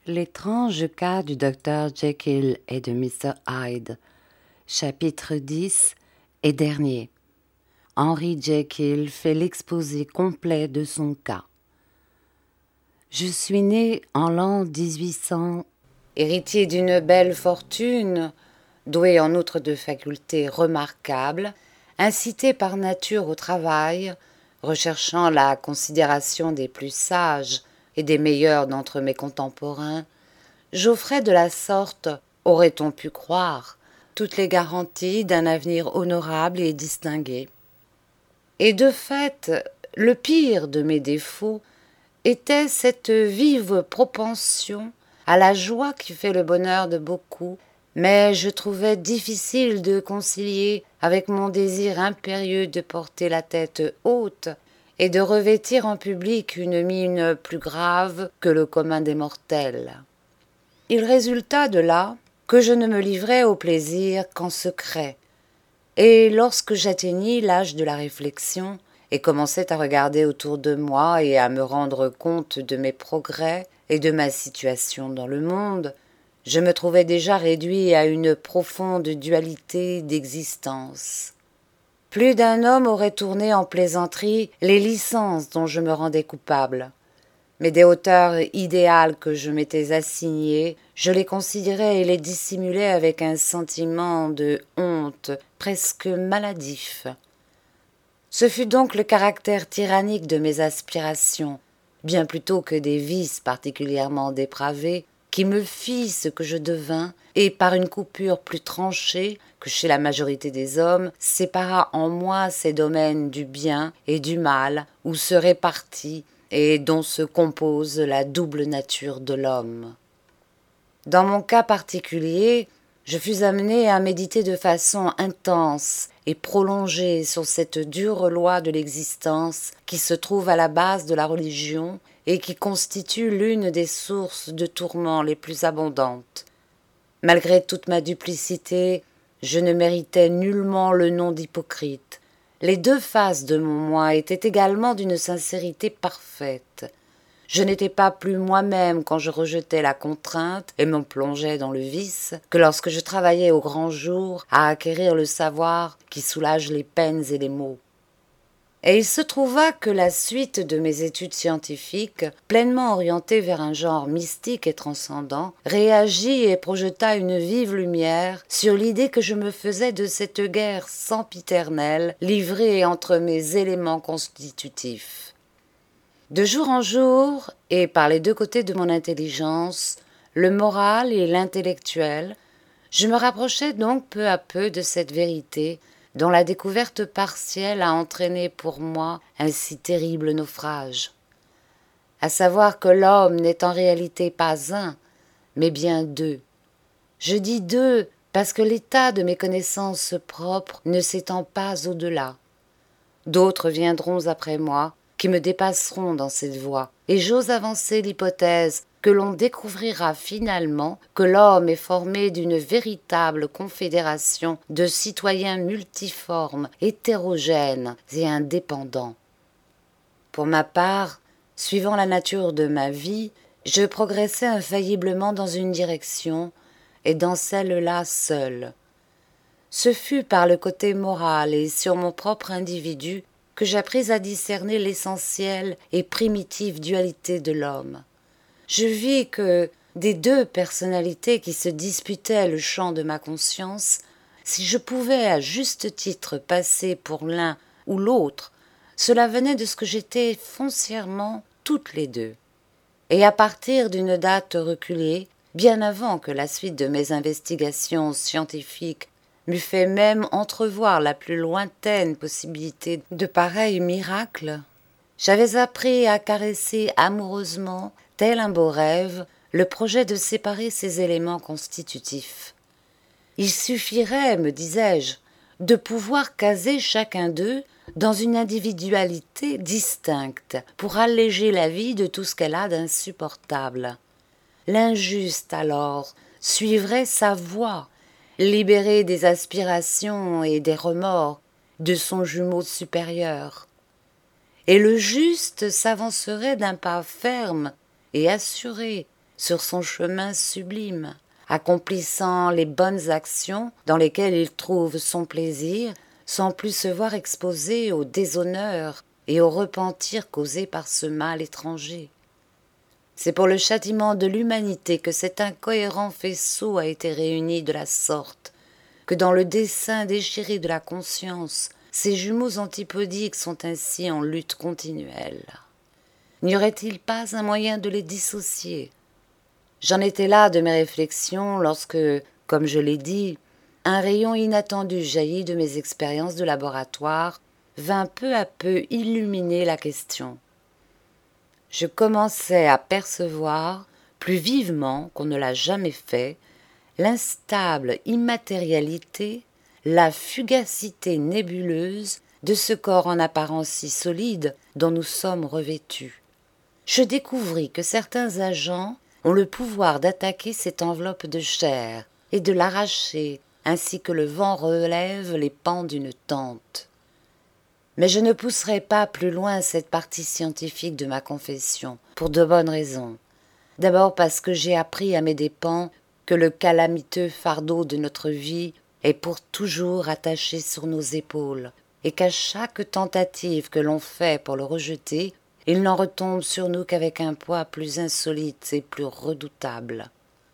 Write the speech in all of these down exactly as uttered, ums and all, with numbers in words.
L'étrange cas du docteur Jekyll et de mister Hyde, chapitre dix et dernier. Henry Jekyll fait l'exposé complet de son cas. Je suis né en l'an dix-huit cents, héritier d'une belle fortune, doué en outre de facultés remarquables, incité par nature au travail, recherchant la considération des plus sages et des meilleurs d'entre mes contemporains, j'offrais de la sorte, aurait-on pu croire, toutes les garanties d'un avenir honorable et distingué. Et de fait, le pire de mes défauts était cette vive propension à la joie qui fait le bonheur de beaucoup, mais je trouvais difficile de concilier avec mon désir impérieux de porter la tête haute et de revêtir en public une mine plus grave que le commun des mortels. Il résulta de là que je ne me livrais au plaisir qu'en secret, et lorsque j'atteignis l'âge de la réflexion et commençais à regarder autour de moi et à me rendre compte de mes progrès et de ma situation dans le monde, je me trouvais déjà réduit à une profonde dualité d'existence. Plus d'un homme aurait tourné en plaisanterie les licences dont je me rendais coupable. Mais des hauteurs idéales que je m'étais assignées, je les considérais et les dissimulais avec un sentiment de honte presque maladif. Ce fut donc le caractère tyrannique de mes aspirations, bien plutôt que des vices particulièrement dépravés, qui me fit ce que je devins, et par une coupure plus tranchée que chez la majorité des hommes, sépara en moi ces domaines du bien et du mal, où se répartit et dont se compose la double nature de l'homme. Dans mon cas particulier, je fus amené à méditer de façon intense et prolongée sur cette dure loi de l'existence qui se trouve à la base de la religion et qui constitue l'une des sources de tourments les plus abondantes. Malgré toute ma duplicité, je ne méritais nullement le nom d'hypocrite. Les deux faces de mon moi étaient également d'une sincérité parfaite. Je n'étais pas plus moi-même quand je rejetais la contrainte et me plongeais dans le vice que lorsque je travaillais au grand jour à acquérir le savoir qui soulage les peines et les maux. Et il se trouva que la suite de mes études scientifiques, pleinement orientées vers un genre mystique et transcendant, réagit et projeta une vive lumière sur l'idée que je me faisais de cette guerre sempiternelle livrée entre mes éléments constitutifs. De jour en jour, et par les deux côtés de mon intelligence, le moral et l'intellectuel, je me rapprochais donc peu à peu de cette vérité dont la découverte partielle a entraîné pour moi un si terrible naufrage. À savoir que l'homme n'est en réalité pas un, mais bien deux. Je dis deux parce que l'état de mes connaissances propres ne s'étend pas au-delà. D'autres viendront après moi, qui me dépasseront dans cette voie, et j'ose avancer l'hypothèse que l'on découvrira finalement que l'homme est formé d'une véritable confédération de citoyens multiformes, hétérogènes et indépendants. Pour ma part, suivant la nature de ma vie, je progressais infailliblement dans une direction, et dans celle-là seule. Ce fut par le côté moral et sur mon propre individu que j'appris à discerner l'essentielle et primitive dualité de l'homme. Je vis que, des deux personnalités qui se disputaient le champ de ma conscience, si je pouvais à juste titre passer pour l'un ou l'autre, cela venait de ce que j'étais foncièrement toutes les deux. Et à partir d'une date reculée, bien avant que la suite de mes investigations scientifiques m'eût fait même entrevoir la plus lointaine possibilité de pareils miracles, j'avais appris à caresser amoureusement, tel un beau rêve, le projet de séparer ces éléments constitutifs. Il suffirait, me disais-je, de pouvoir caser chacun d'eux dans une individualité distincte pour alléger la vie de tout ce qu'elle a d'insupportable. L'injuste, alors, suivrait sa voie, libéré des aspirations et des remords de son jumeau supérieur. Et le juste s'avancerait d'un pas ferme et assuré sur son chemin sublime, accomplissant les bonnes actions dans lesquelles il trouve son plaisir, sans plus se voir exposé au déshonneur et au repentir causé par ce mal étranger. C'est pour le châtiment de l'humanité que cet incohérent faisceau a été réuni de la sorte, que dans le dessein déchiré de la conscience, ces jumeaux antipodiques sont ainsi en lutte continuelle. N'y aurait-il pas un moyen de les dissocier? J'en étais là de mes réflexions lorsque, comme je l'ai dit, un rayon inattendu jailli de mes expériences de laboratoire vint peu à peu illuminer la question. Je commençais à percevoir, plus vivement qu'on ne l'a jamais fait, l'instable immatérialité, la fugacité nébuleuse de ce corps en apparence si solide dont nous sommes revêtus. Je découvris que certains agents ont le pouvoir d'attaquer cette enveloppe de chair et de l'arracher, ainsi que le vent relève les pans d'une tente. Mais je ne pousserai pas plus loin cette partie scientifique de ma confession, pour de bonnes raisons. D'abord parce que j'ai appris à mes dépens que le calamiteux fardeau de notre vie est pour toujours attaché sur nos épaules, et qu'à chaque tentative que l'on fait pour le rejeter, il n'en retombe sur nous qu'avec un poids plus insolite et plus redoutable.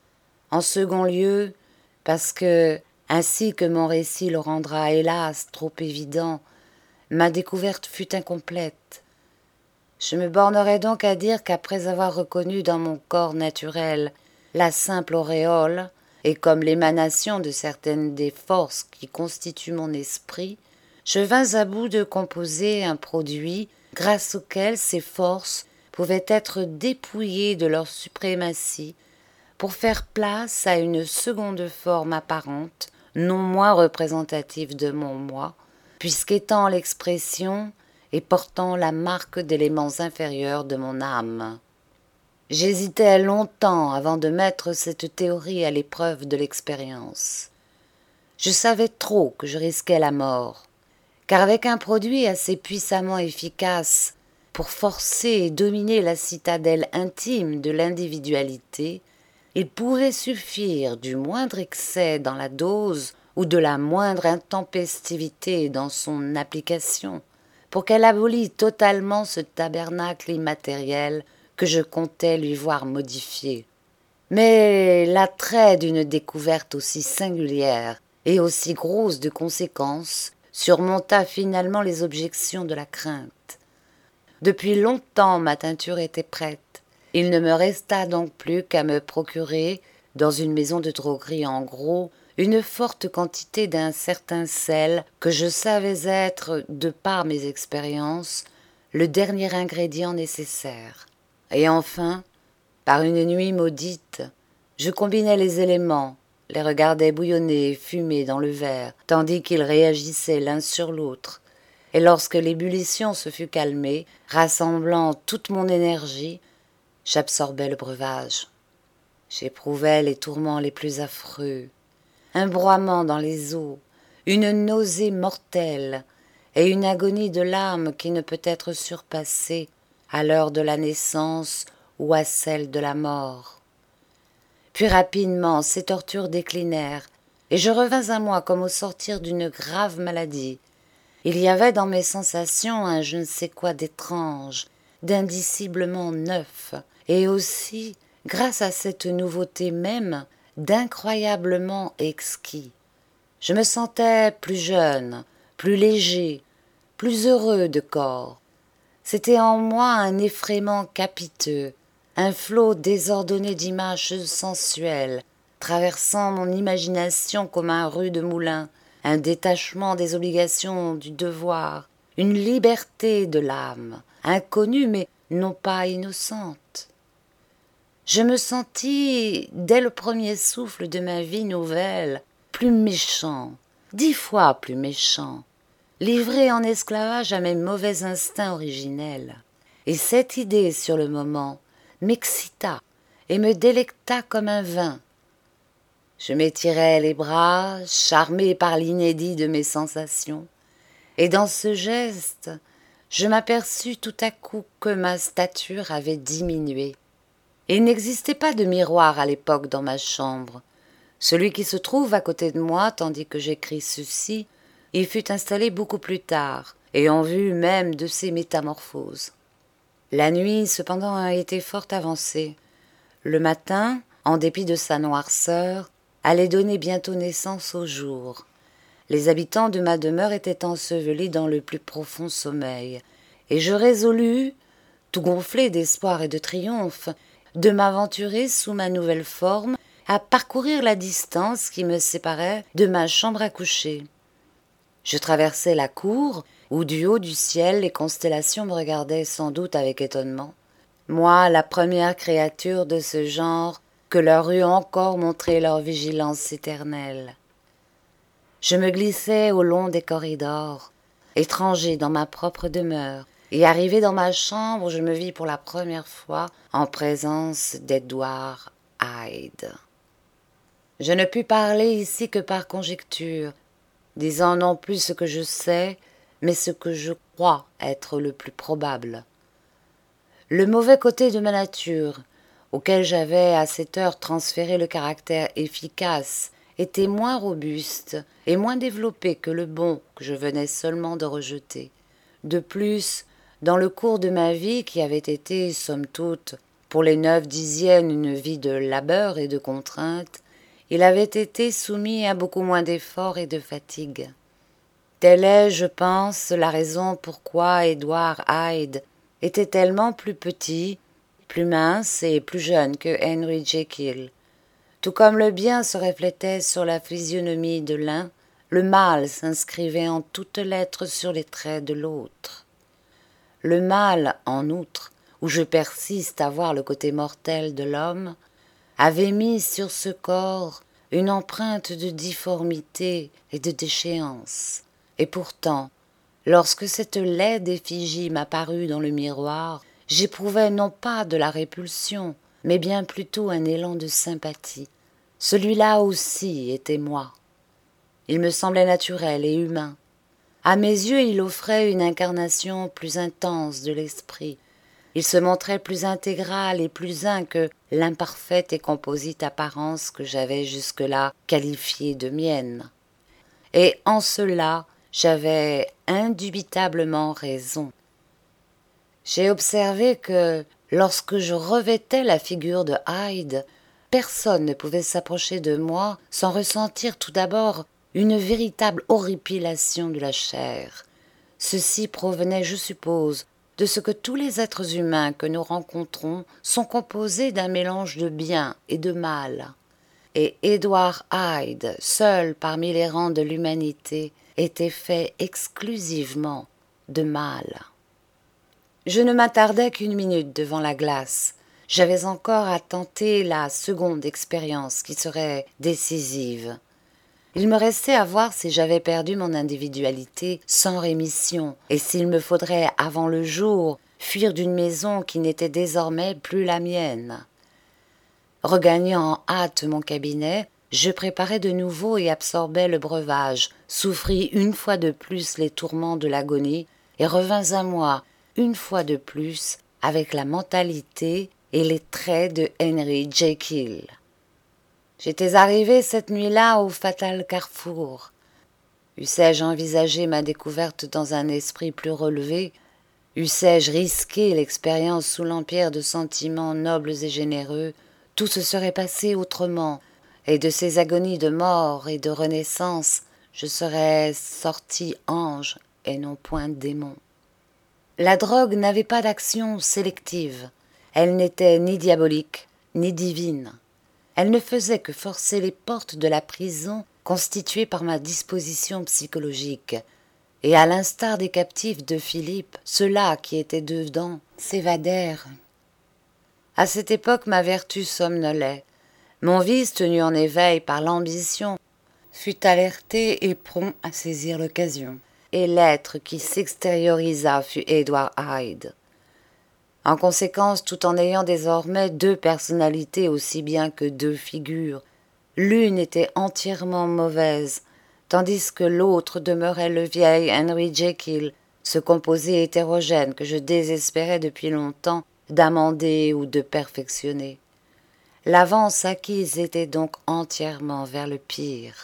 En second lieu, parce que, ainsi que mon récit le rendra hélas trop évident, ma découverte fut incomplète. Je me bornerai donc à dire qu'après avoir reconnu dans mon corps naturel la simple auréole, et comme l'émanation de certaines des forces qui constituent mon esprit, je vins à bout de composer un produit grâce auquel ces forces pouvaient être dépouillées de leur suprématie pour faire place à une seconde forme apparente, non moins représentative de mon moi, puisqu'étant l'expression et portant la marque d'éléments inférieurs de mon âme. J'hésitais longtemps avant de mettre cette théorie à l'épreuve de l'expérience. Je savais trop que je risquais la mort, car avec un produit assez puissamment efficace pour forcer et dominer la citadelle intime de l'individualité, il pouvait suffire du moindre excès dans la dose ou de la moindre intempestivité dans son application, pour qu'elle abolît totalement ce tabernacle immatériel que je comptais lui voir modifié. Mais l'attrait d'une découverte aussi singulière et aussi grosse de conséquences surmonta finalement les objections de la crainte. Depuis longtemps ma teinture était prête. Il ne me resta donc plus qu'à me procurer, dans une maison de droguerie en gros, une forte quantité d'un certain sel que je savais être, de par mes expériences, le dernier ingrédient nécessaire. Et enfin, par une nuit maudite, je combinais les éléments, les regardais bouillonner et fumer dans le verre, tandis qu'ils réagissaient l'un sur l'autre. Et lorsque l'ébullition se fut calmée, rassemblant toute mon énergie, j'absorbais le breuvage. J'éprouvais les tourments les plus affreux, un broiement dans les os, une nausée mortelle et une agonie de l'âme qui ne peut être surpassée à l'heure de la naissance ou à celle de la mort. Puis rapidement ces tortures déclinèrent, et je revins à moi comme au sortir d'une grave maladie. Il y avait dans mes sensations un je ne sais quoi d'étrange, d'indiciblement neuf, et aussi, grâce à cette nouveauté même, d'incroyablement exquis. Je me sentais plus jeune, plus léger, plus heureux de corps. C'était en moi un effrayement capiteux, un flot désordonné d'images sensuelles, traversant mon imagination comme un rude moulin, un détachement des obligations du devoir, une liberté de l'âme, inconnue mais non pas innocente. Je me sentis, dès le premier souffle de ma vie nouvelle, plus méchant, dix fois plus méchant, livré en esclavage à mes mauvais instincts originels. Et cette idée, sur le moment, m'excita et me délecta comme un vin. Je m'étirai les bras, charmé par l'inédit de mes sensations, et dans ce geste, je m'aperçus tout à coup que ma stature avait diminué. Il n'existait pas de miroir à l'époque dans ma chambre. Celui qui se trouve à côté de moi, tandis que j'écris ceci, il fut installé beaucoup plus tard, et en vue même de ses métamorphoses. La nuit, cependant, a été fort avancée. Le matin, en dépit de sa noirceur, allait donner bientôt naissance au jour. Les habitants de ma demeure étaient ensevelis dans le plus profond sommeil, et je résolus, tout gonflé d'espoir et de triomphe, de m'aventurer sous ma nouvelle forme à parcourir la distance qui me séparait de ma chambre à coucher. Je traversai la cour, où du haut du ciel les constellations me regardaient sans doute avec étonnement. Moi, la première créature de ce genre, que leur eût encore montré leur vigilance éternelle. Je me glissai au long des corridors, étranger dans ma propre demeure, et arrivé dans ma chambre, je me vis pour la première fois en présence d'Edward Hyde. Je ne pus parler ici que par conjecture, disant non plus ce que je sais, mais ce que je crois être le plus probable. Le mauvais côté de ma nature, auquel j'avais à cette heure transféré le caractère efficace, était moins robuste et moins développé que le bon que je venais seulement de rejeter. De plus, dans le cours de ma vie, qui avait été, somme toute, pour les neuf dixièmes une vie de labeur et de contrainte, il avait été soumis à beaucoup moins d'efforts et de fatigue. Telle est, je pense, la raison pourquoi Edward Hyde était tellement plus petit, plus mince et plus jeune que Henry Jekyll. Tout comme le bien se reflétait sur la physionomie de l'un, le mal s'inscrivait en toutes lettres sur les traits de l'autre. Le mal, en outre, où je persiste à voir le côté mortel de l'homme, avait mis sur ce corps une empreinte de difformité et de déchéance. Et pourtant, lorsque cette laide effigie m'apparut dans le miroir, j'éprouvai non pas de la répulsion, mais bien plutôt un élan de sympathie. Celui-là aussi était moi. Il me semblait naturel et humain. À mes yeux, il offrait une incarnation plus intense de l'esprit. Il se montrait plus intégral et plus un que l'imparfaite et composite apparence que j'avais jusque-là qualifiée de mienne. Et en cela, j'avais indubitablement raison. J'ai observé que, lorsque je revêtais la figure de Hyde, personne ne pouvait s'approcher de moi sans ressentir tout d'abord une véritable horripilation de la chair. Ceci provenait, je suppose, de ce que tous les êtres humains que nous rencontrons sont composés d'un mélange de bien et de mal. Et Edward Hyde, seul parmi les rangs de l'humanité, était fait exclusivement de mal. Je ne m'attardais qu'une minute devant la glace. J'avais encore à tenter la seconde expérience qui serait décisive. Il me restait à voir si j'avais perdu mon individualité sans rémission, et s'il me faudrait, avant le jour, fuir d'une maison qui n'était désormais plus la mienne. Regagnant en hâte mon cabinet, je préparais de nouveau et absorbais le breuvage, souffris une fois de plus les tourments de l'agonie, et revins à moi, une fois de plus, avec la mentalité et les traits de Henry Jekyll. J'étais arrivé cette nuit-là au fatal carrefour. Eussé-je envisagé ma découverte dans un esprit plus relevé, eussé-je risqué l'expérience sous l'empire de sentiments nobles et généreux, tout se serait passé autrement, et de ces agonies de mort et de renaissance, je serais sorti ange et non point démon. La drogue n'avait pas d'action sélective. Elle n'était ni diabolique, ni divine. Elle ne faisait que forcer les portes de la prison constituée par ma disposition psychologique, et à l'instar des captifs de Philippe, ceux-là qui étaient dedans s'évadèrent. À cette époque, ma vertu somnolait. Mon vice, tenu en éveil par l'ambition, fut alerté et prompt à saisir l'occasion, et l'être qui s'extériorisa fut Edward Hyde. En conséquence, tout en ayant désormais deux personnalités aussi bien que deux figures, l'une était entièrement mauvaise, tandis que l'autre demeurait le vieil Henry Jekyll, ce composé hétérogène que je désespérais depuis longtemps d'amender ou de perfectionner. L'avance acquise était donc entièrement vers le pire.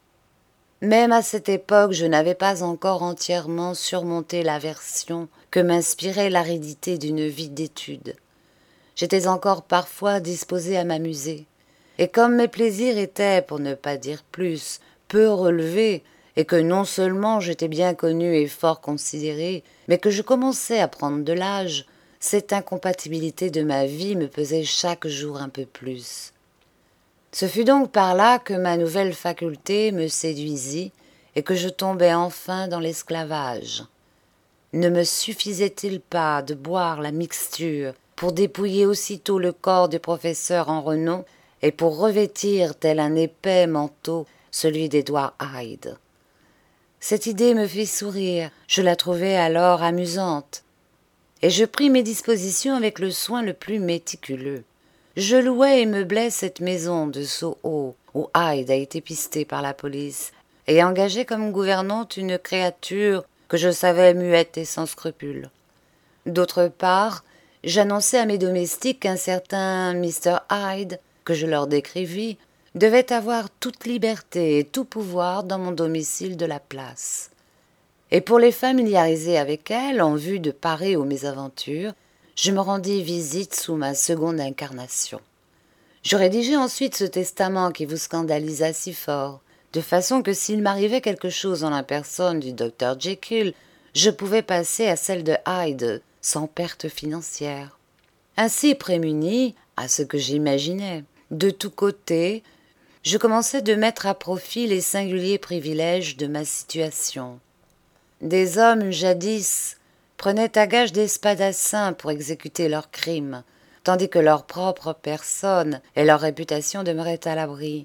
Même à cette époque, je n'avais pas encore entièrement surmonté l'aversion que m'inspirait l'aridité d'une vie d'études. J'étais encore parfois disposée à m'amuser, et comme mes plaisirs étaient, pour ne pas dire plus, peu relevés, et que non seulement j'étais bien connue et fort considérée, mais que je commençais à prendre de l'âge, cette incompatibilité de ma vie me pesait chaque jour un peu plus. Ce fut donc par là que ma nouvelle faculté me séduisit et que je tombai enfin dans l'esclavage. Ne me suffisait-il pas de boire la mixture pour dépouiller aussitôt le corps du professeur en renom et pour revêtir tel un épais manteau celui d'Edward Hyde? Cette idée me fit sourire, je la trouvai alors amusante, et je pris mes dispositions avec le soin le plus méticuleux. Je louai et meublai cette maison de Soho, où Hyde a été pisté par la police, et engagé comme gouvernante une créature que je savais muette et sans scrupules. D'autre part, j'annonçai à mes domestiques qu'un certain mister Hyde, que je leur décrivis, devait avoir toute liberté et tout pouvoir dans mon domicile de la place. Et pour les familiariser avec elle, en vue de parer aux mésaventures, je me rendis visite sous ma seconde incarnation. Je rédigeai ensuite ce testament qui vous scandalisa si fort, de façon que s'il m'arrivait quelque chose en la personne du docteur Jekyll, je pouvais passer à celle de Hyde sans perte financière. Ainsi prémuni, à ce que j'imaginais, de tous côtés, je commençai de mettre à profit les singuliers privilèges de ma situation. Des hommes jadis prenaient à gage des spadassins pour exécuter leurs crimes, tandis que leur propre personne et leur réputation demeuraient à l'abri.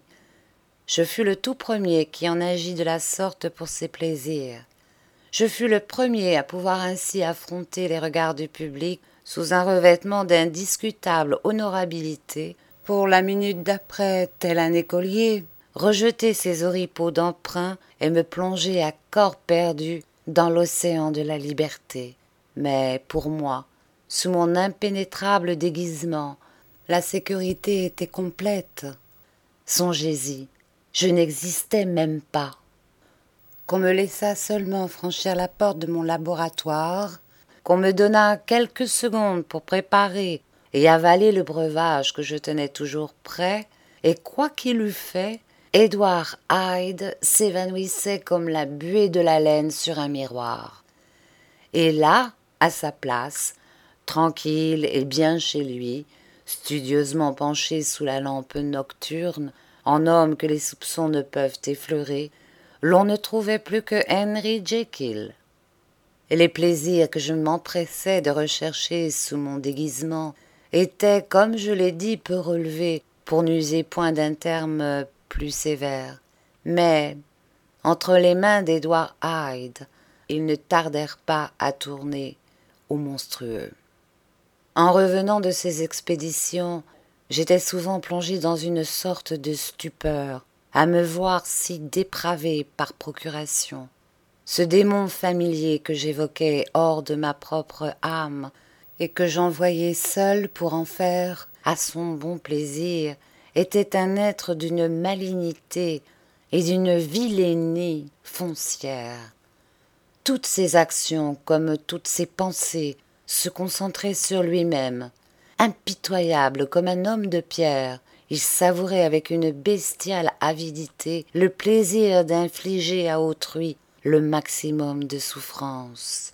Je fus le tout premier qui en agit de la sorte pour ses plaisirs. Je fus le premier à pouvoir ainsi affronter les regards du public sous un revêtement d'indiscutable honorabilité, pour la minute d'après, tel un écolier, rejeter ses oripeaux d'emprunt et me plonger à corps perdu dans l'océan de la liberté. Mais pour moi, sous mon impénétrable déguisement, la sécurité était complète. Songez-y, je n'existais même pas. Qu'on me laissât seulement franchir la porte de mon laboratoire, qu'on me donnât quelques secondes pour préparer et avaler le breuvage que je tenais toujours prêt, et quoi qu'il eût fait, Edward Hyde s'évanouissait comme la buée de la laine sur un miroir. Et là, à sa place, tranquille et bien chez lui, studieusement penché sous la lampe nocturne, en homme que les soupçons ne peuvent effleurer, l'on ne trouvait plus que Henry Jekyll. Et les plaisirs que je m'empressais de rechercher sous mon déguisement étaient, comme je l'ai dit, peu relevés, pour n'user point d'un terme plus sévère. Mais, entre les mains d'Edward Hyde, ils ne tardèrent pas à tourner au monstrueux. En revenant de ces expéditions, j'étais souvent plongé dans une sorte de stupeur, à me voir si dépravé par procuration. Ce démon familier que j'évoquais hors de ma propre âme et que j'envoyais seul pour en faire, à son bon plaisir, était un être d'une malignité et d'une vilainie foncière. Toutes ses actions, comme toutes ses pensées, se concentraient sur lui-même. Impitoyable comme un homme de pierre, il savourait avec une bestiale avidité le plaisir d'infliger à autrui le maximum de souffrance.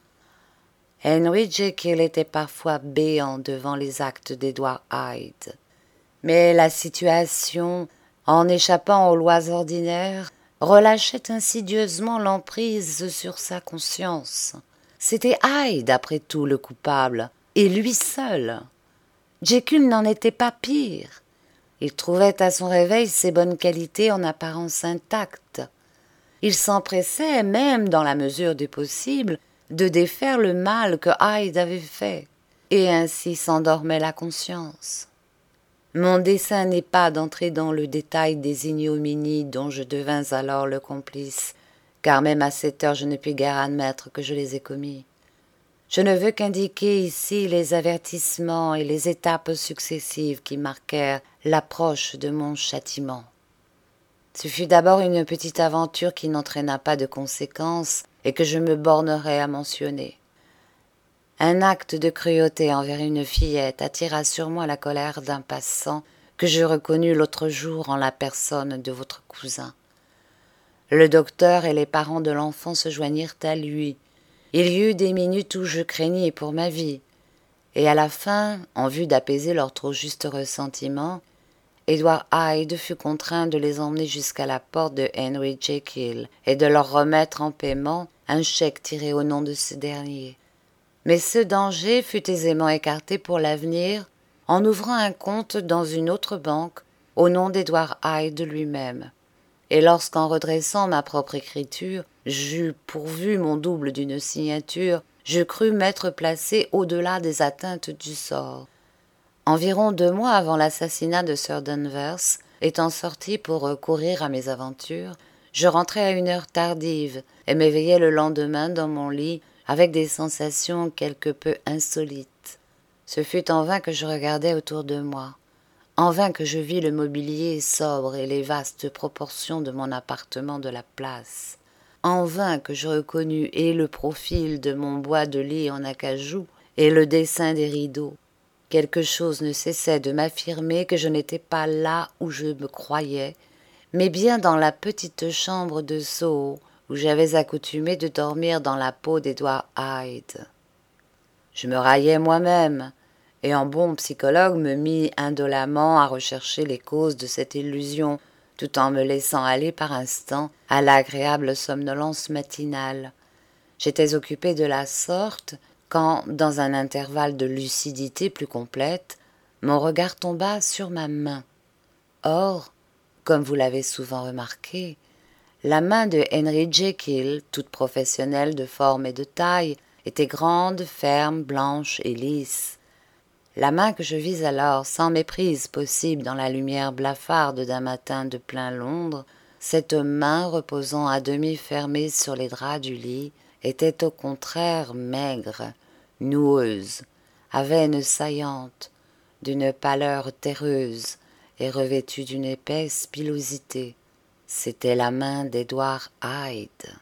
Henry Jekyll était parfois béant devant les actes d'Edward Hyde. Mais la situation, en échappant aux lois ordinaires, relâchait insidieusement l'emprise sur sa conscience. C'était Hyde, après tout, le coupable, et lui seul. Jekyll n'en était pas pire. Il trouvait à son réveil ses bonnes qualités en apparence intactes. Il s'empressait, même dans la mesure du possible, de défaire le mal que Hyde avait fait, et ainsi s'endormait la conscience. Mon dessein n'est pas d'entrer dans le détail des ignominies dont je devins alors le complice, car même à cette heure je ne puis guère admettre que je les ai commis. Je ne veux qu'indiquer ici les avertissements et les étapes successives qui marquèrent l'approche de mon châtiment. Ce fut d'abord une petite aventure qui n'entraîna pas de conséquences et que je me bornerai à mentionner. Un acte de cruauté envers une fillette attira sur moi la colère d'un passant que je reconnus l'autre jour en la personne de votre cousin. Le docteur et les parents de l'enfant se joignirent à lui. Il y eut des minutes où je craignis pour ma vie, et à la fin, en vue d'apaiser leur trop juste ressentiment, Edward Hyde fut contraint de les emmener jusqu'à la porte de Henry Jekyll et de leur remettre en paiement un chèque tiré au nom de ce dernier. Mais ce danger fut aisément écarté pour l'avenir en ouvrant un compte dans une autre banque au nom d'Edward Hyde lui-même. Et lorsqu'en redressant ma propre écriture, j'eus pourvu mon double d'une signature, je crus m'être placé au-delà des atteintes du sort. Environ deux mois avant l'assassinat de Sir Danvers, étant sorti pour recourir à mes aventures, je rentrai à une heure tardive et m'éveillai le lendemain dans mon lit avec des sensations quelque peu insolites. Ce fut en vain que je regardai autour de moi. En vain que je vis le mobilier sobre et les vastes proportions de mon appartement de la place. En vain que je reconnus et le profil de mon bois de lit en acajou et le dessin des rideaux. Quelque chose ne cessait de m'affirmer que je n'étais pas là où je me croyais, mais bien dans la petite chambre de Soho où j'avais accoutumé de dormir dans la peau d'Edward Hyde. Je me raillai moi-même, et en bon psychologue me mis indolemment à rechercher les causes de cette illusion, tout en me laissant aller par instants à l'agréable somnolence matinale. J'étais occupé de la sorte quand, dans un intervalle de lucidité plus complète, mon regard tomba sur ma main. Or, comme vous l'avez souvent remarqué, la main de Henry Jekyll, toute professionnelle de forme et de taille, était grande, ferme, blanche et lisse. La main que je vis alors, sans méprise possible dans la lumière blafarde d'un matin de plein Londres, cette main reposant à demi fermée sur les draps du lit, était au contraire maigre, noueuse, à veines saillantes, d'une pâleur terreuse et revêtue d'une épaisse pilosité. C'était la main d'Edward Hyde.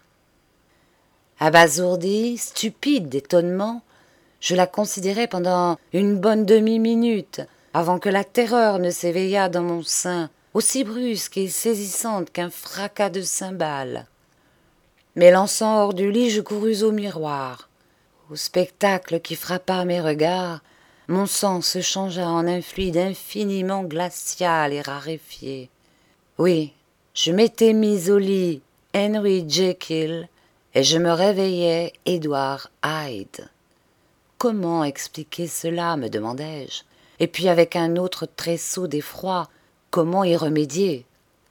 Abasourdi, stupide d'étonnement, je la considérai pendant une bonne demi-minute, avant que la terreur ne s'éveillât dans mon sein, aussi brusque et saisissante qu'un fracas de cymbales. M'élançant hors du lit, je courus au miroir. Au spectacle qui frappa mes regards, mon sang se changea en un fluide infiniment glacial et raréfié. Oui, je m'étais mis au lit Henry Jekyll et je me réveillais Edward Hyde. Comment expliquer cela, me demandai-je, et puis avec un autre tressaut d'effroi, comment y remédier?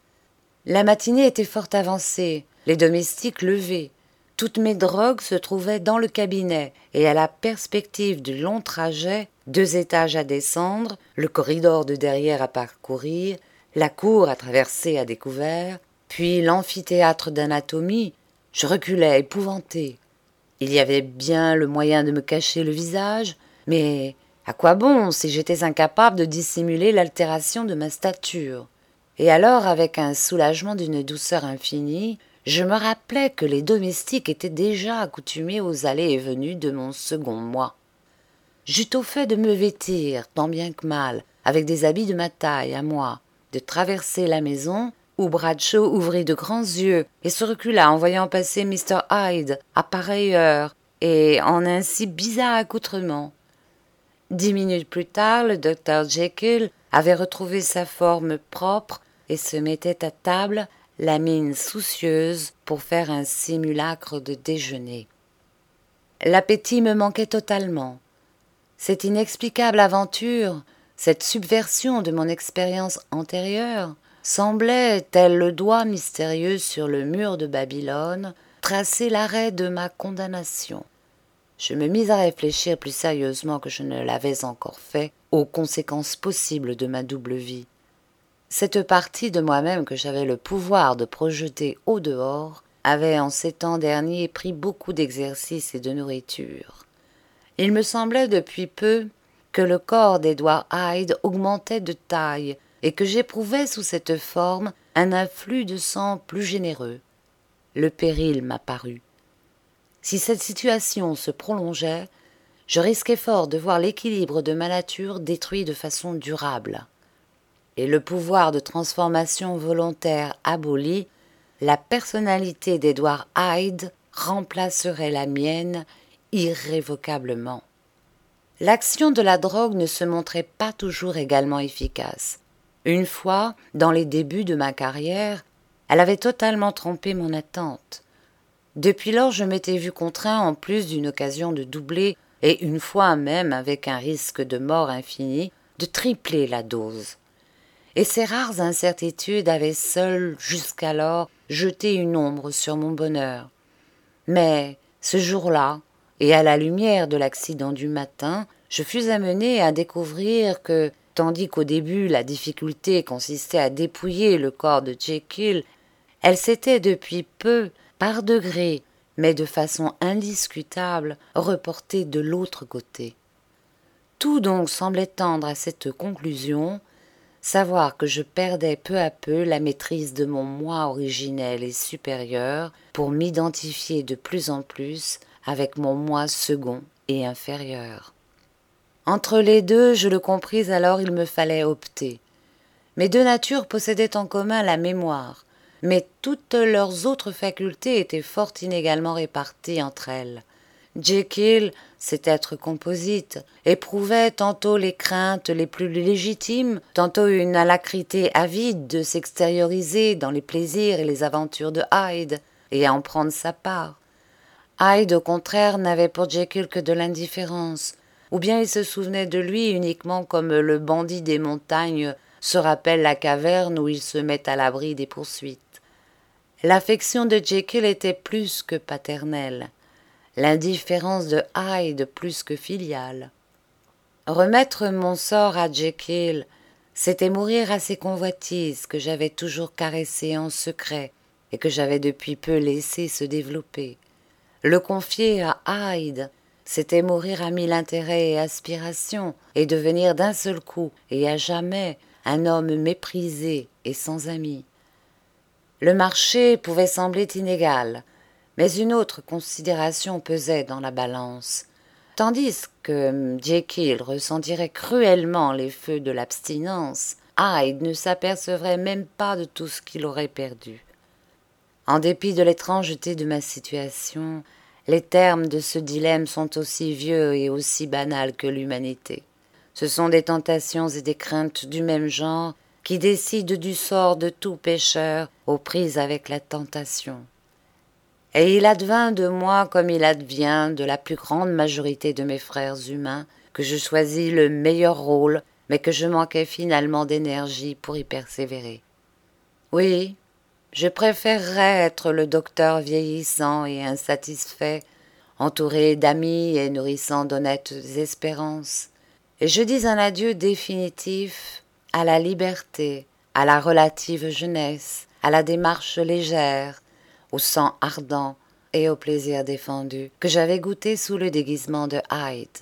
La matinée était fort avancée, les domestiques levés. Toutes mes drogues se trouvaient dans le cabinet, et à la perspective du long trajet, deux étages à descendre, le corridor de derrière à parcourir, la cour à traverser à découvert, puis l'amphithéâtre d'anatomie, je reculais épouvanté. Il y avait bien le moyen de me cacher le visage, mais à quoi bon si j'étais incapable de dissimuler l'altération de ma stature? Et alors, avec un soulagement d'une douceur infinie, je me rappelais que les domestiques étaient déjà accoutumés aux allées et venues de mon second moi. J'eus au fait de me vêtir, tant bien que mal, avec des habits de ma taille à moi, de traverser la maison, où Bradshaw ouvrit de grands yeux et se recula en voyant passer mister Hyde à pareille heure et en un si bizarre accoutrement. Dix minutes plus tard, le docteur Jekyll avait retrouvé sa forme propre et se mettait à table, la mine soucieuse, pour faire un simulacre de déjeuner. L'appétit me manquait totalement. Cette inexplicable aventure, cette subversion de mon expérience antérieure, semblait, tel le doigt mystérieux sur le mur de Babylone, tracer l'arrêt de ma condamnation. Je me mis à réfléchir plus sérieusement que je ne l'avais encore fait aux conséquences possibles de ma double vie. Cette partie de moi-même que j'avais le pouvoir de projeter au dehors avait en ces temps derniers pris beaucoup d'exercice et de nourriture. Il me semblait depuis peu que le corps d'Edward Hyde augmentait de taille et que j'éprouvais sous cette forme un afflux de sang plus généreux. Le péril m'apparut. Si cette situation se prolongeait, je risquais fort de voir l'équilibre de ma nature détruit de façon durable. Et le pouvoir de transformation volontaire aboli, la personnalité d'Edward Hyde remplacerait la mienne irrévocablement. L'action de la drogue ne se montrait pas toujours également efficace. Une fois, dans les débuts de ma carrière, elle avait totalement trompé mon attente. Depuis lors, je m'étais vu contraint, en plus d'une occasion de doubler, et une fois même avec un risque de mort infini, de tripler la dose. Et ces rares incertitudes avaient seules, jusqu'alors, jeté une ombre sur mon bonheur. Mais, ce jour-là, et à la lumière de l'accident du matin, je fus amené à découvrir que, tandis qu'au début la difficulté consistait à dépouiller le corps de Jekyll, elle s'était depuis peu, par degrés, mais de façon indiscutable, reportée de l'autre côté. Tout donc semblait tendre à cette conclusion, savoir que je perdais peu à peu la maîtrise de mon moi originel et supérieur pour m'identifier de plus en plus avec mon moi second et inférieur. Entre les deux, je le compris alors, il me fallait opter. Mes deux natures possédaient en commun la mémoire, mais toutes leurs autres facultés étaient fort inégalement réparties entre elles. Jekyll, cet être composite, éprouvait tantôt les craintes les plus légitimes, tantôt une alacrité avide de s'extérioriser dans les plaisirs et les aventures de Hyde, et à en prendre sa part. Hyde, au contraire, n'avait pour Jekyll que de l'indifférence, ou bien il se souvenait de lui uniquement comme le bandit des montagnes se rappelle la caverne où il se met à l'abri des poursuites. L'affection de Jekyll était plus que paternelle, l'indifférence de Hyde plus que filiale. Remettre mon sort à Jekyll, c'était mourir à ces convoitises que j'avais toujours caressées en secret et que j'avais depuis peu laissé se développer. Le confier à Hyde, c'était mourir à mille intérêts et aspirations et devenir d'un seul coup et à jamais un homme méprisé et sans amis. Le marché pouvait sembler inégal, mais une autre considération pesait dans la balance. Tandis que Jekyll ressentirait cruellement les feux de l'abstinence, Hyde ne s'apercevrait même pas de tout ce qu'il aurait perdu. En dépit de l'étrangeté de ma situation, les termes de ce dilemme sont aussi vieux et aussi banals que l'humanité. Ce sont des tentations et des craintes du même genre qui décident du sort de tout pécheur aux prises avec la tentation. Et il advint de moi comme il advient de la plus grande majorité de mes frères humains, que je choisis le meilleur rôle, mais que je manquais finalement d'énergie pour y persévérer. Oui, je préférerais être le docteur vieillissant et insatisfait, entouré d'amis et nourrissant d'honnêtes espérances, et je dis un adieu définitif à la liberté, à la relative jeunesse, à la démarche légère, au sang ardent et au plaisir défendu que j'avais goûté sous le déguisement de Hyde.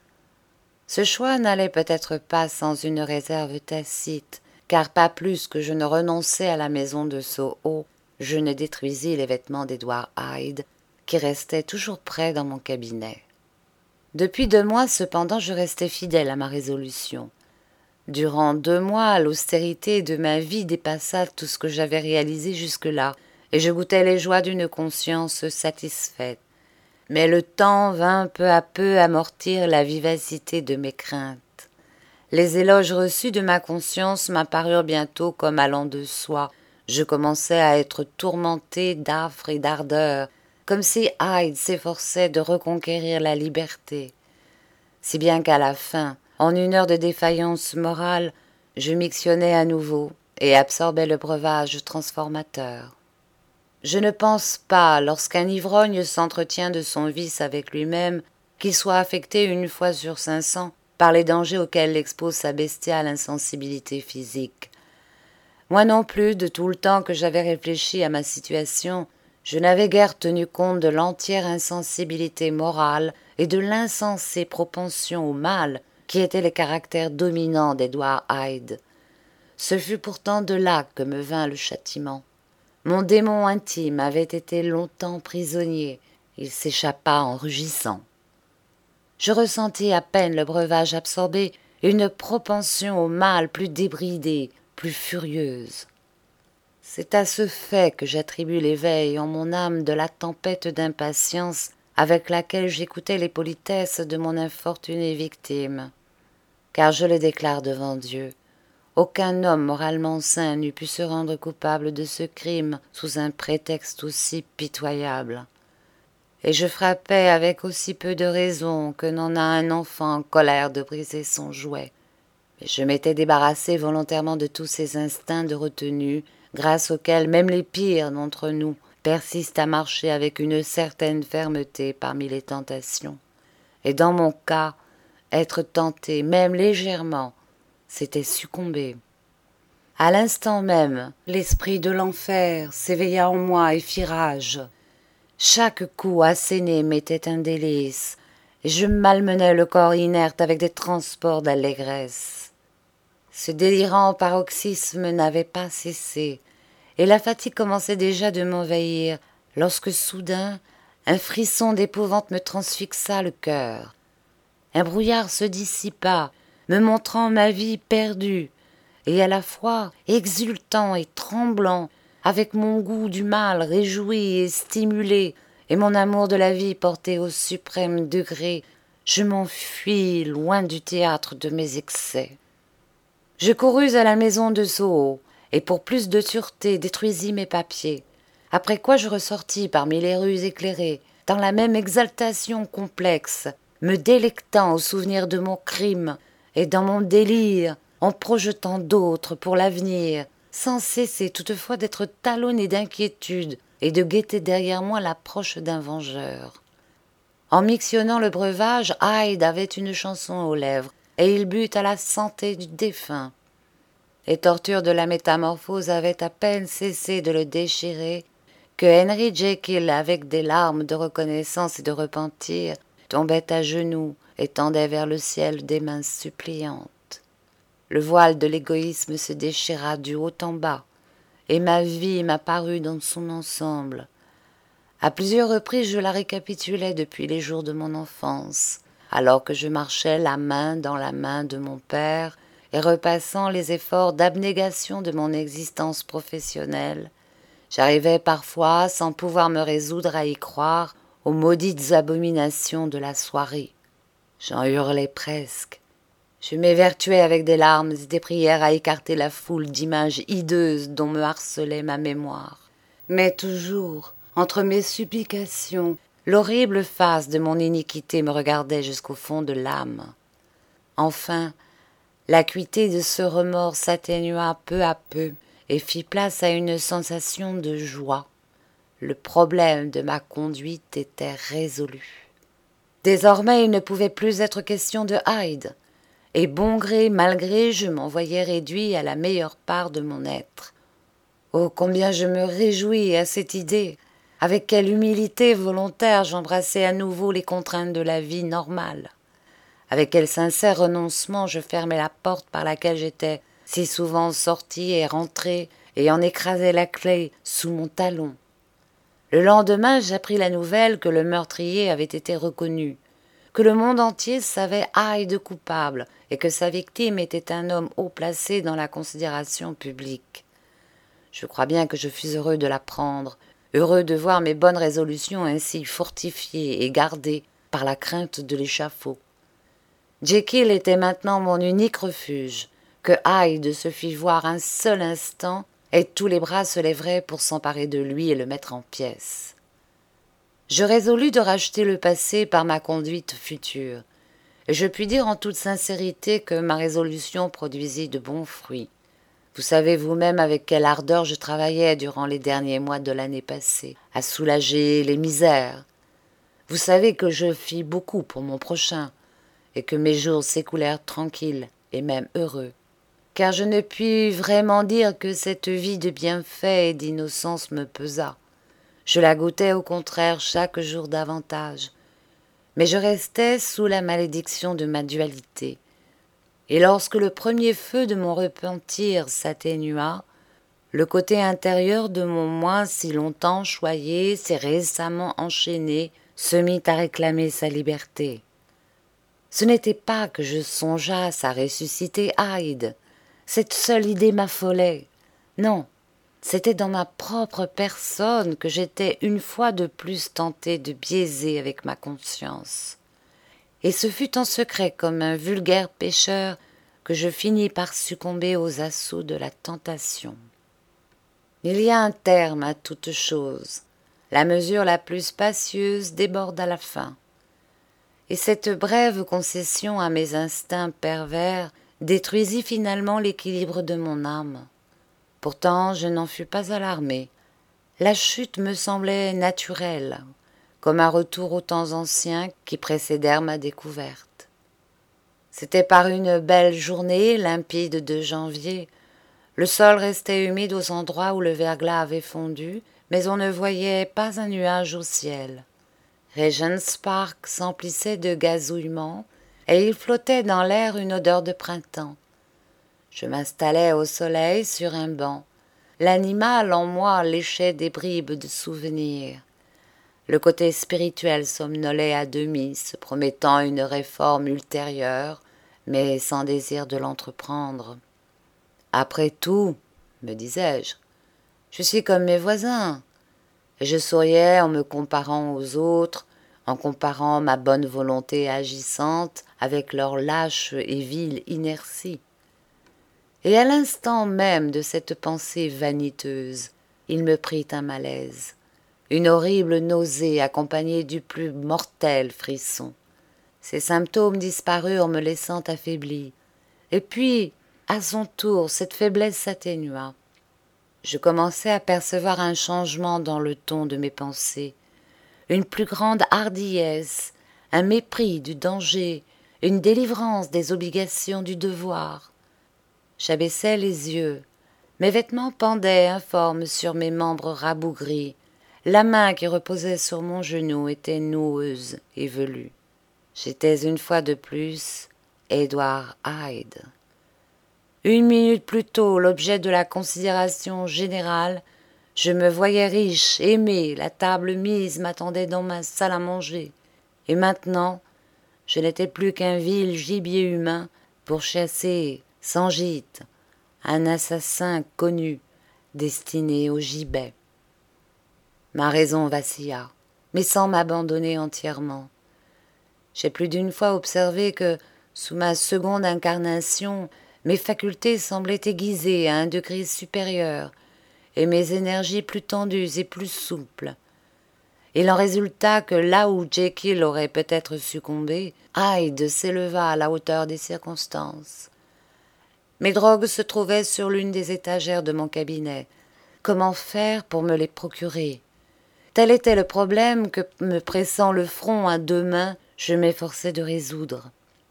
Ce choix n'allait peut-être pas sans une réserve tacite, car pas plus que je ne renonçais à la maison de Soho, je ne détruisis les vêtements d'Edward Hyde, qui restaient toujours prêts dans mon cabinet. Depuis deux mois, cependant, je restais fidèle à ma résolution. Durant deux mois, l'austérité de ma vie dépassa tout ce que j'avais réalisé jusque-là, et je goûtais les joies d'une conscience satisfaite. Mais le temps vint peu à peu amortir la vivacité de mes craintes. Les éloges reçus de ma conscience m'apparurent bientôt comme allant de soi. Je commençais à être tourmenté d'affre et d'ardeur, comme si Hyde s'efforçait de reconquérir la liberté. Si bien qu'à la fin, en une heure de défaillance morale, je mictionnais à nouveau et absorbais le breuvage transformateur. Je ne pense pas, lorsqu'un ivrogne s'entretient de son vice avec lui-même, qu'il soit affecté une fois sur cinq cents par les dangers auxquels l'expose sa bestiale insensibilité physique. Moi non plus, de tout le temps que j'avais réfléchi à ma situation, je n'avais guère tenu compte de l'entière insensibilité morale et de l'insensée propension au mal qui étaient les caractères dominants d'Edward Hyde. Ce fut pourtant de là que me vint le châtiment. Mon démon intime avait été longtemps prisonnier, il s'échappa en rugissant. Je ressentis à peine le breuvage absorbé, une propension au mal plus débridée, plus furieuse. C'est à ce fait que j'attribue l'éveil en mon âme de la tempête d'impatience avec laquelle j'écoutais les politesses de mon infortunée victime. Car je le déclare devant Dieu, aucun homme moralement sain n'eût pu se rendre coupable de ce crime sous un prétexte aussi pitoyable. Et je frappais avec aussi peu de raison que n'en a un enfant en colère de briser son jouet. Mais je m'étais débarrassé volontairement de tous ces instincts de retenue, grâce auxquels même les pires d'entre nous persistent à marcher avec une certaine fermeté parmi les tentations. Et dans mon cas, être tenté, même légèrement, c'était succomber. À l'instant même, l'esprit de l'enfer s'éveilla en moi et fit rage. Chaque coup asséné m'était un délice, et je malmenais le corps inerte avec des transports d'allégresse. Ce délirant paroxysme n'avait pas cessé, et la fatigue commençait déjà de m'envahir, lorsque soudain un frisson d'épouvante me transfixa le cœur. Un brouillard se dissipa, me montrant ma vie perdue, et à la fois exultant et tremblant, avec mon goût du mal réjoui et stimulé, et mon amour de la vie porté au suprême degré, je m'enfuis loin du théâtre de mes excès. Je courus à la maison de Soho, et pour plus de sûreté détruisis mes papiers, après quoi je ressortis parmi les rues éclairées, dans la même exaltation complexe, me délectant au souvenir de mon crime, et dans mon délire, en projetant d'autres pour l'avenir, sans cesser toutefois d'être talonné d'inquiétude et de guetter derrière moi l'approche d'un vengeur. En mictionnant le breuvage, Hyde avait une chanson aux lèvres, et il but à la santé du défunt. Les tortures de la métamorphose avaient à peine cessé de le déchirer, que Henry Jekyll, avec des larmes de reconnaissance et de repentir, tombait à genoux et tendait vers le ciel des mains suppliantes. Le voile de l'égoïsme se déchira du haut en bas, et ma vie m'apparut dans son ensemble. À plusieurs reprises je la récapitulais depuis les jours de mon enfance, alors que je marchais la main dans la main de mon père, et repassant les efforts d'abnégation de mon existence professionnelle, j'arrivais parfois, sans pouvoir me résoudre à y croire, aux maudites abominations de la soirée. J'en hurlais presque. Je m'évertuais avec des larmes et des prières à écarter la foule d'images hideuses dont me harcelait ma mémoire. Mais toujours, entre mes supplications, l'horrible face de mon iniquité me regardait jusqu'au fond de l'âme. Enfin, l'acuité de ce remords s'atténua peu à peu et fit place à une sensation de joie. Le problème de ma conduite était résolu. Désormais, il ne pouvait plus être question de Hyde, et bon gré mal gré je m'en voyais réduit à la meilleure part de mon être. Oh, combien je me réjouis à cette idée! Avec quelle humilité volontaire j'embrassais à nouveau les contraintes de la vie normale! Avec quel sincère renoncement je fermais la porte par laquelle j'étais si souvent sorti et rentré, et en écrasais la clé sous mon talon! Le lendemain, j'appris la nouvelle que le meurtrier avait été reconnu, que le monde entier savait Hyde coupable et que sa victime était un homme haut placé dans la considération publique. Je crois bien que je fus heureux de l'apprendre, heureux de voir mes bonnes résolutions ainsi fortifiées et gardées par la crainte de l'échafaud. Jekyll était maintenant mon unique refuge, que Hyde se fît voir un seul instant, et tous les bras se lèveraient pour s'emparer de lui et le mettre en pièces. Je résolus de racheter le passé par ma conduite future, et je puis dire en toute sincérité que ma résolution produisit de bons fruits. Vous savez vous-même avec quelle ardeur je travaillais durant les derniers mois de l'année passée, à soulager les misères. Vous savez que je fis beaucoup pour mon prochain, et que mes jours s'écoulèrent tranquilles et même heureux. Car je ne puis vraiment dire que cette vie de bienfaits et d'innocence me pesa. Je la goûtais au contraire chaque jour davantage. Mais je restais sous la malédiction de ma dualité. Et lorsque le premier feu de mon repentir s'atténua, le côté intérieur de mon moi si longtemps choyé, si récemment enchaîné, se mit à réclamer sa liberté. Ce n'était pas que je songeasse à ressusciter Hyde. Cette seule idée m'affolait. Non, c'était dans ma propre personne que j'étais une fois de plus tentée de biaiser avec ma conscience. Et ce fut en secret comme un vulgaire pécheur que je finis par succomber aux assauts de la tentation. Il y a un terme à toute chose. La mesure la plus spacieuse déborde à la fin. Et cette brève concession à mes instincts pervers détruisit finalement l'équilibre de mon âme. Pourtant, je n'en fus pas alarmée. La chute me semblait naturelle, comme un retour aux temps anciens qui précédèrent ma découverte. C'était par une belle journée limpide de janvier. Le sol restait humide aux endroits où le verglas avait fondu, mais on ne voyait pas un nuage au ciel. Regent's Park s'emplissait de gazouillements, et il flottait dans l'air une odeur de printemps. Je m'installai au soleil sur un banc. L'animal en moi léchait des bribes de souvenirs. Le côté spirituel somnolait à demi, se promettant une réforme ultérieure, mais sans désir de l'entreprendre. Après tout, me disais-je, je suis comme mes voisins. Et je souriais en me comparant aux autres, en comparant ma bonne volonté agissante avec leur lâche et vile inertie. Et à l'instant même de cette pensée vaniteuse, il me prit un malaise, une horrible nausée accompagnée du plus mortel frisson. Ces symptômes disparurent me laissant affaiblie. Et puis, à son tour, cette faiblesse s'atténua. Je commençai à percevoir un changement dans le ton de mes pensées, une plus grande hardiesse, un mépris du danger, une délivrance des obligations du devoir. J'abaissai les yeux, mes vêtements pendaient informes sur mes membres rabougris, la main qui reposait sur mon genou était noueuse et velue. J'étais une fois de plus Edward Hyde. Une minute plus tôt, l'objet de la considération générale, je me voyais riche, aimé, la table mise m'attendait dans ma salle à manger. Et maintenant, je n'étais plus qu'un vil gibier humain pour chasser, sans gîte, un assassin connu, destiné au gibet. Ma raison vacilla, mais sans m'abandonner entièrement. J'ai plus d'une fois observé que, sous ma seconde incarnation, mes facultés semblaient aiguisées à un degré supérieur, et mes énergies plus tendues et plus souples. Il en résulta que là où Jekyll aurait peut-être succombé, Hyde s'éleva à la hauteur des circonstances. Mes drogues se trouvaient sur l'une des étagères de mon cabinet. Comment faire pour me les procurer? Tel était le problème que, me pressant le front à deux mains, je m'efforçais de résoudre.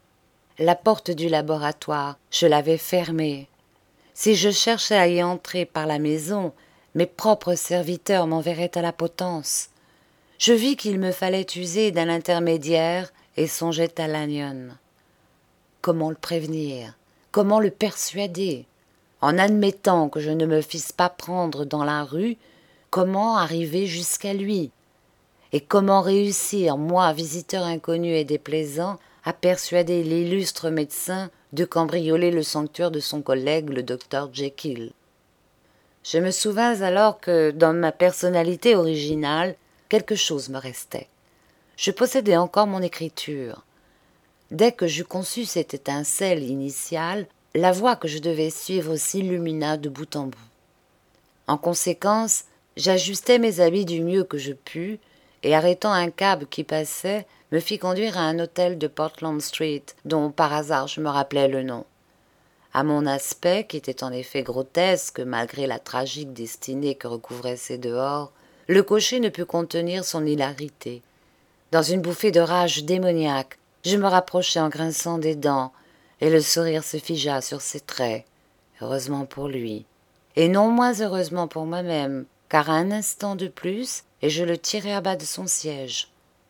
La porte du laboratoire, je l'avais fermée. Si je cherchais à y entrer par la maison, mes propres serviteurs m'enverraient à la potence. Je vis qu'il me fallait user d'un intermédiaire et songeais à Lanyon. Comment le prévenir? Comment le persuader? En admettant que je ne me fisse pas prendre dans la rue, comment arriver jusqu'à lui? Et comment réussir, moi, visiteur inconnu et déplaisant, à persuader l'illustre médecin de cambrioler le sanctuaire de son collègue, le docteur Jekyll? Je me souvins alors que, dans ma personnalité originale, quelque chose me restait. Je possédais encore mon écriture. Dès que j'eus conçu cette étincelle initiale, la voie que je devais suivre s'illumina de bout en bout. En conséquence, j'ajustai mes habits du mieux que je pus, et arrêtant un cab qui passait, me fit conduire à un hôtel de Portland Street, dont par hasard je me rappelais le nom. À mon aspect, qui était en effet grotesque malgré la tragique destinée que recouvraient ses dehors, le cocher ne put contenir son hilarité. Dans une bouffée de rage démoniaque, je me rapprochai en grinçant des dents, et le sourire se figea sur ses traits, heureusement pour lui, et non moins heureusement pour moi-même, car un instant de plus, et je le tirai à bas de son siège.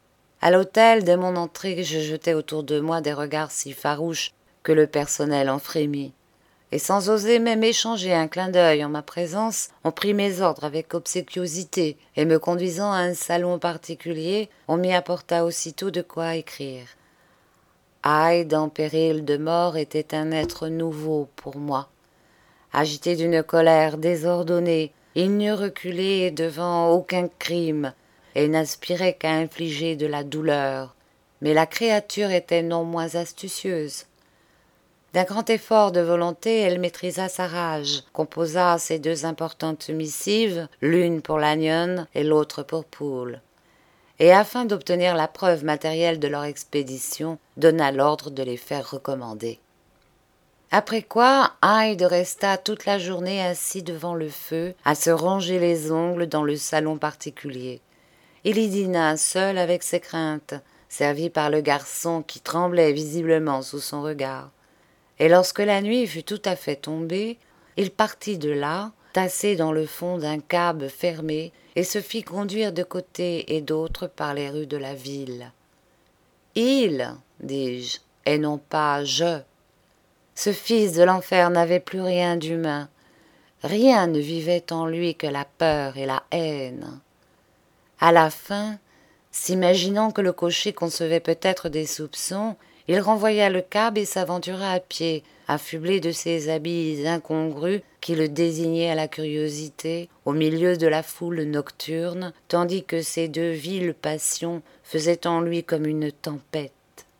À l'hôtel, dès mon entrée, je jetais autour de moi des regards si farouches que le personnel en frémit. Et sans oser même échanger un clin d'œil en ma présence, on prit mes ordres avec obséquiosité, et me conduisant à un salon particulier, on m'y apporta aussitôt de quoi écrire. Hyde, en péril de mort, était un être nouveau pour moi. Agité d'une colère désordonnée, il n'eût reculé devant aucun crime, et n'aspirait qu'à infliger de la douleur. Mais la créature était non moins astucieuse. D'un grand effort de volonté, elle maîtrisa sa rage, composa ces deux importantes missives, l'une pour Lanyon et l'autre pour Poole. Et afin d'obtenir la preuve matérielle de leur expédition, donna l'ordre de les faire recommander. Après quoi, Hyde resta toute la journée assis devant le feu, à se ronger les ongles dans le salon particulier. Il y dîna seul avec ses craintes, servi par le garçon qui tremblait visiblement sous son regard. Et lorsque la nuit fut tout à fait tombée, il partit de là, tassé dans le fond d'un cab fermé, et se fit conduire de côté et d'autre par les rues de la ville. « Il, dis-je, et non pas je. Ce fils de l'enfer n'avait plus rien d'humain. Rien ne vivait en lui que la peur et la haine. À la fin, s'imaginant que le cocher concevait peut-être des soupçons, il renvoya le cab et s'aventura à pied, affublé de ses habits incongrus qui le désignaient à la curiosité, au milieu de la foule nocturne, tandis que ces deux viles passions faisaient en lui comme une tempête.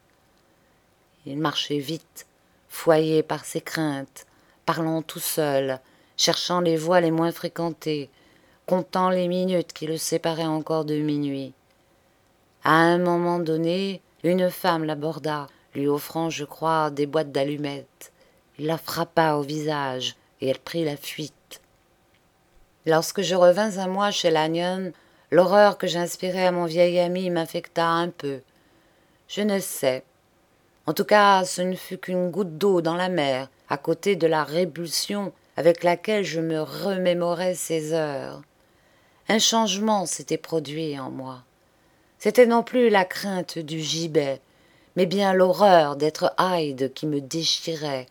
Il marchait vite, foyé par ses craintes, parlant tout seul, cherchant les voies les moins fréquentées, comptant les minutes qui le séparaient encore de minuit. À un moment donné, une femme l'aborda, lui offrant, je crois, des boîtes d'allumettes. Il la frappa au visage, et elle prit la fuite. Lorsque je revins à moi chez Lanyon, l'horreur que j'inspirais à mon vieil ami m'affecta un peu. Je ne sais. En tout cas, ce ne fut qu'une goutte d'eau dans la mer, à côté de la répulsion avec laquelle je me remémorais ces heures. Un changement s'était produit en moi. C'était non plus la crainte du gibet, mais bien l'horreur d'être Hyde qui me déchirait.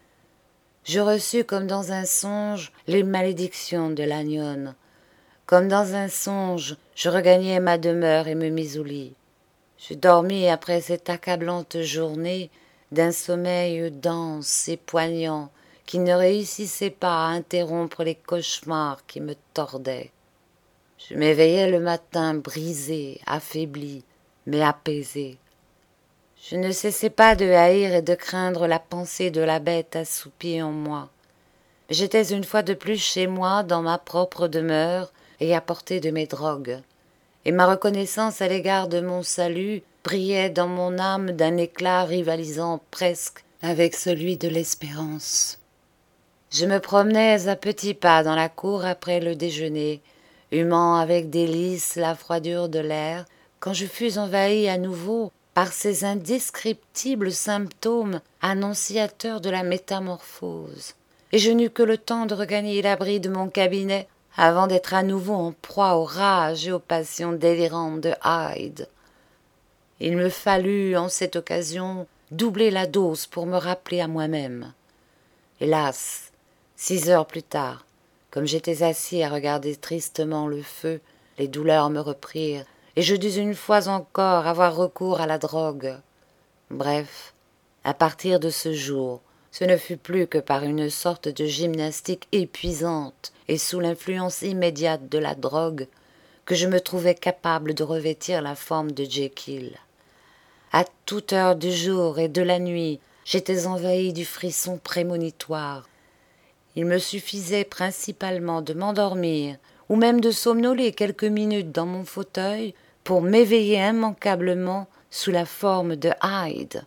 Je reçus comme dans un songe les malédictions de Lanyon. Comme dans un songe, je regagnai ma demeure et me mis au lit. Je dormis après cette accablante journée d'un sommeil dense et poignant qui ne réussissait pas à interrompre les cauchemars qui me tordaient. Je m'éveillai le matin brisé, affaibli, mais apaisé. Je ne cessais pas de haïr et de craindre la pensée de la bête assoupie en moi. J'étais une fois de plus chez moi, dans ma propre demeure, et à portée de mes drogues. Et ma reconnaissance à l'égard de mon salut brillait dans mon âme d'un éclat rivalisant presque avec celui de l'espérance. Je me promenais à petits pas dans la cour après le déjeuner, humant avec délice la froidure de l'air, quand je fus envahi à nouveau par ces indescriptibles symptômes annonciateurs de la métamorphose, et je n'eus que le temps de regagner l'abri de mon cabinet avant d'être à nouveau en proie aux rages et aux passions délirantes de Hyde. Il me fallut, en cette occasion, doubler la dose pour me rappeler à moi-même. Hélas, six heures plus tard, comme j'étais assis à regarder tristement le feu, les douleurs me reprirent, et je dus une fois encore avoir recours à la drogue. Bref, à partir de ce jour, ce ne fut plus que par une sorte de gymnastique épuisante et sous l'influence immédiate de la drogue que je me trouvais capable de revêtir la forme de Jekyll. À toute heure du jour et de la nuit, j'étais envahi du frisson prémonitoire. Il me suffisait principalement de m'endormir ou même de somnoler quelques minutes dans mon fauteuil pour m'éveiller immanquablement sous la forme de Hyde.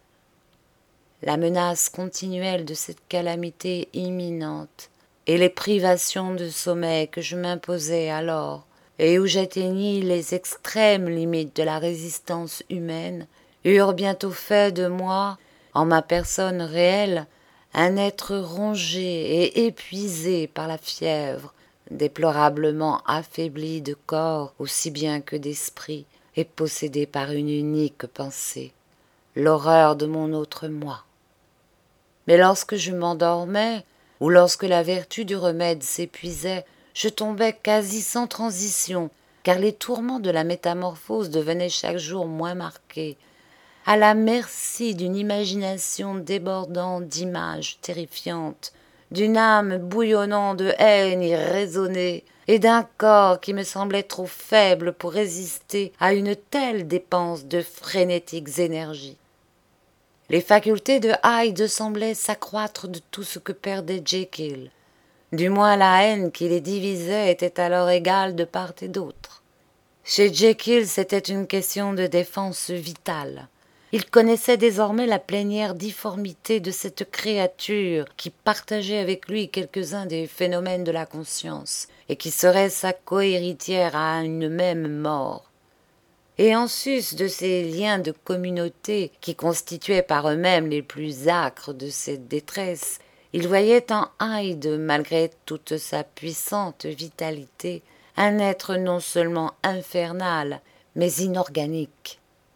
La menace continuelle de cette calamité imminente et les privations de sommeil que je m'imposais alors et où j'atteignis les extrêmes limites de la résistance humaine eurent bientôt fait de moi, en ma personne réelle, un être rongé et épuisé par la fièvre, déplorablement affaibli de corps aussi bien que d'esprit, et possédé par une unique pensée, l'horreur de mon autre moi. Mais lorsque je m'endormais, ou lorsque la vertu du remède s'épuisait, je tombais quasi sans transition, car les tourments de la métamorphose devenaient chaque jour moins marqués, à la merci d'une imagination débordant d'images terrifiantes, d'une âme bouillonnant de haine irraisonnée, et d'un corps qui me semblait trop faible pour résister à une telle dépense de frénétiques énergies. Les facultés de Hyde semblaient s'accroître de tout ce que perdait Jekyll. Du moins la haine qui les divisait était alors égale de part et d'autre. Chez Jekyll, c'était une question de défense vitale. Il connaissait désormais la plénière difformité de cette créature qui partageait avec lui quelques-uns des phénomènes de la conscience et qui serait sa cohéritière à une même mort. Et en sus de ces liens de communauté qui constituaient par eux-mêmes les plus âcres de cette détresse, il voyait en Hyde, malgré toute sa puissante vitalité, un être non seulement infernal, mais inorganique.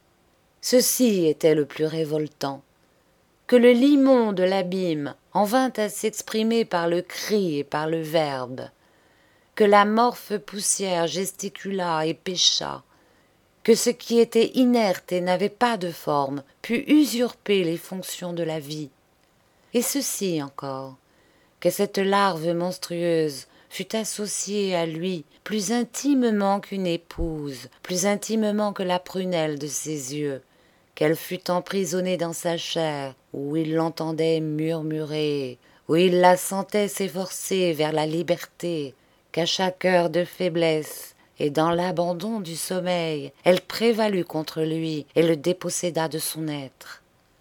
Ceci était le plus révoltant, que le limon de l'abîme en vint à s'exprimer par le cri et par le verbe, que l'amorphe poussière gesticula et pécha, que ce qui était inerte et n'avait pas de forme put usurper les fonctions de la vie, et ceci encore, que cette larve monstrueuse fut associée à lui plus intimement qu'une épouse, plus intimement que la prunelle de ses yeux, qu'elle fut emprisonnée dans sa chair, où il l'entendait murmurer, où il la sentait s'efforcer vers la liberté, qu'à chaque heure de faiblesse et dans l'abandon du sommeil, elle prévalut contre lui et le déposséda de son être.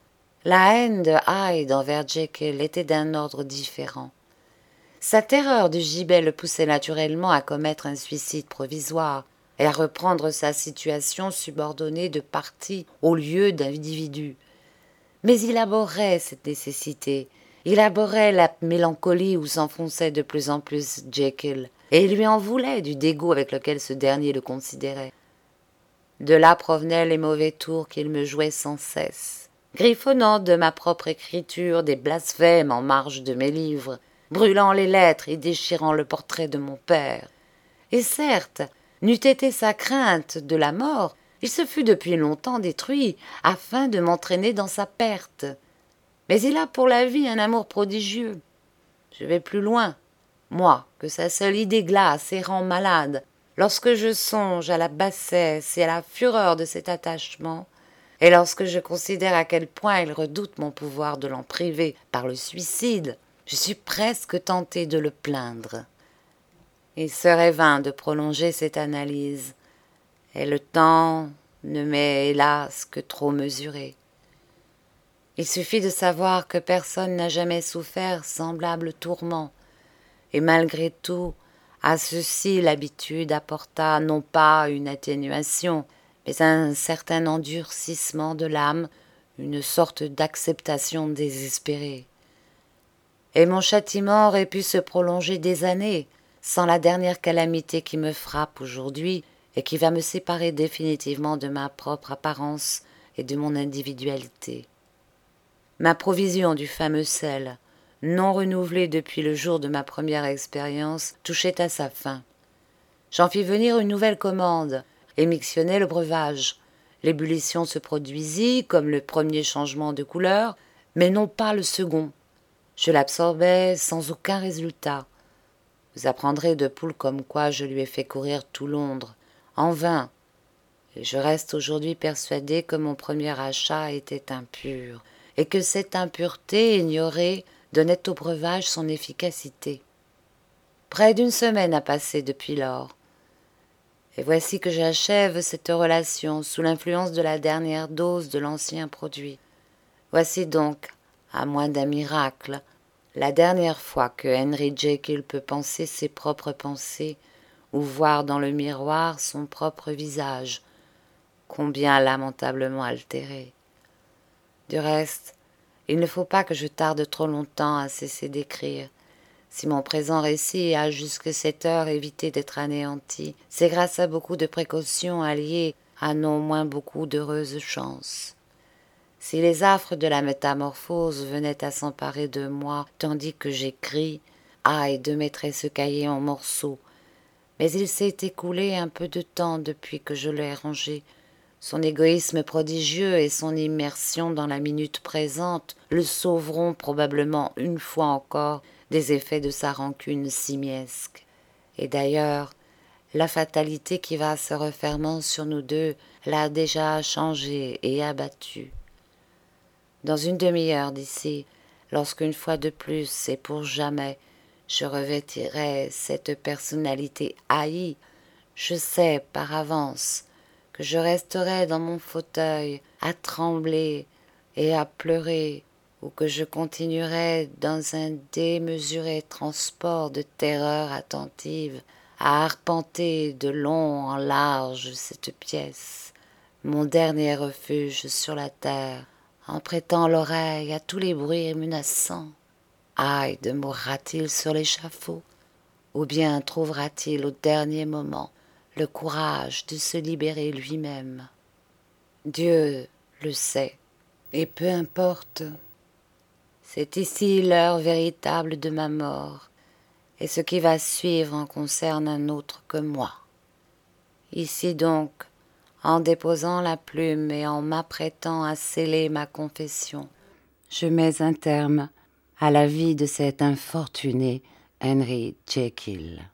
La haine de Hyde envers Jekyll était d'un ordre différent. Sa terreur du gibet le poussait naturellement à commettre un suicide provisoire et à reprendre sa situation subordonnée de partie au lieu d'individu. Mais il abhorrait cette nécessité, il abhorrait la mélancolie où s'enfonçait de plus en plus Jekyll, et il lui en voulait du dégoût avec lequel ce dernier le considérait. De là provenaient les mauvais tours qu'il me jouait sans cesse, griffonnant de ma propre écriture des blasphèmes en marge de mes livres, brûlant les lettres et déchirant le portrait de mon père. Et certes, n'eût été sa crainte de la mort, il se fût depuis longtemps détruit, afin de m'entraîner dans sa perte. Mais il a pour la vie un amour prodigieux. Je vais plus loin, moi, que sa seule idée glace et rend malade, lorsque je songe à la bassesse et à la fureur de cet attachement, et lorsque je considère à quel point il redoute mon pouvoir de l'en priver par le suicide, je suis presque tentée de le plaindre. Il serait vain de prolonger cette analyse, et le temps ne m'est hélas que trop mesuré. Il suffit de savoir que personne n'a jamais souffert semblable tourment, et malgré tout, à ceci l'habitude apporta non pas une atténuation, mais un certain endurcissement de l'âme, une sorte d'acceptation désespérée. Et mon châtiment aurait pu se prolonger des années, sans la dernière calamité qui me frappe aujourd'hui et qui va me séparer définitivement de ma propre apparence et de mon individualité. Ma provision du fameux sel, non renouvelée depuis le jour de ma première expérience, touchait à sa fin. J'en fis venir une nouvelle commande et mixtionnai le breuvage. L'ébullition se produisit comme le premier changement de couleur, mais non pas le second. Je l'absorbais sans aucun résultat. Vous apprendrez de Poole comme quoi je lui ai fait courir tout Londres, en vain, et je reste aujourd'hui persuadé que mon premier achat était impur, et que cette impureté ignorée donnait au breuvage son efficacité. Près d'une semaine a passé depuis lors, et voici que j'achève cette relation sous l'influence de la dernière dose de l'ancien produit. Voici donc, à moins d'un miracle, la dernière fois que Henry Jekyll peut penser ses propres pensées ou voir dans le miroir son propre visage, combien lamentablement altéré. Du reste, il ne faut pas que je tarde trop longtemps à cesser d'écrire. Si mon présent récit a jusque cette heure évité d'être anéanti, c'est grâce à beaucoup de précautions alliées a non moins beaucoup d'heureuses chances. Si les affres de la métamorphose venaient à s'emparer de moi tandis que j'écris, Hyde mettrait ce cahier en morceaux. Mais il s'est écoulé un peu de temps depuis que je l'ai rangé. Son égoïsme prodigieux et son immersion dans la minute présente le sauveront probablement une fois encore des effets de sa rancune simiesque. Et d'ailleurs, la fatalité qui va se refermant sur nous deux l'a déjà changé et abattu. Dans une demi-heure d'ici, lorsqu'une fois de plus et pour jamais, je revêtirai cette personnalité haïe, je sais par avance que je resterai dans mon fauteuil à trembler et à pleurer, ou que je continuerai dans un démesuré transport de terreur attentive à arpenter de long en large cette pièce, mon dernier refuge sur la terre, en prêtant l'oreille à tous les bruits menaçants. Hyde mourra-t-il sur l'échafaud, ou bien trouvera-t-il au dernier moment le courage de se libérer lui-même? Dieu le sait, et peu importe. C'est ici l'heure véritable de ma mort, et ce qui va suivre en concerne un autre que moi. Ici donc, en déposant la plume et en m'apprêtant à sceller ma confession, je mets un terme à la vie de cet infortuné Henry Jekyll.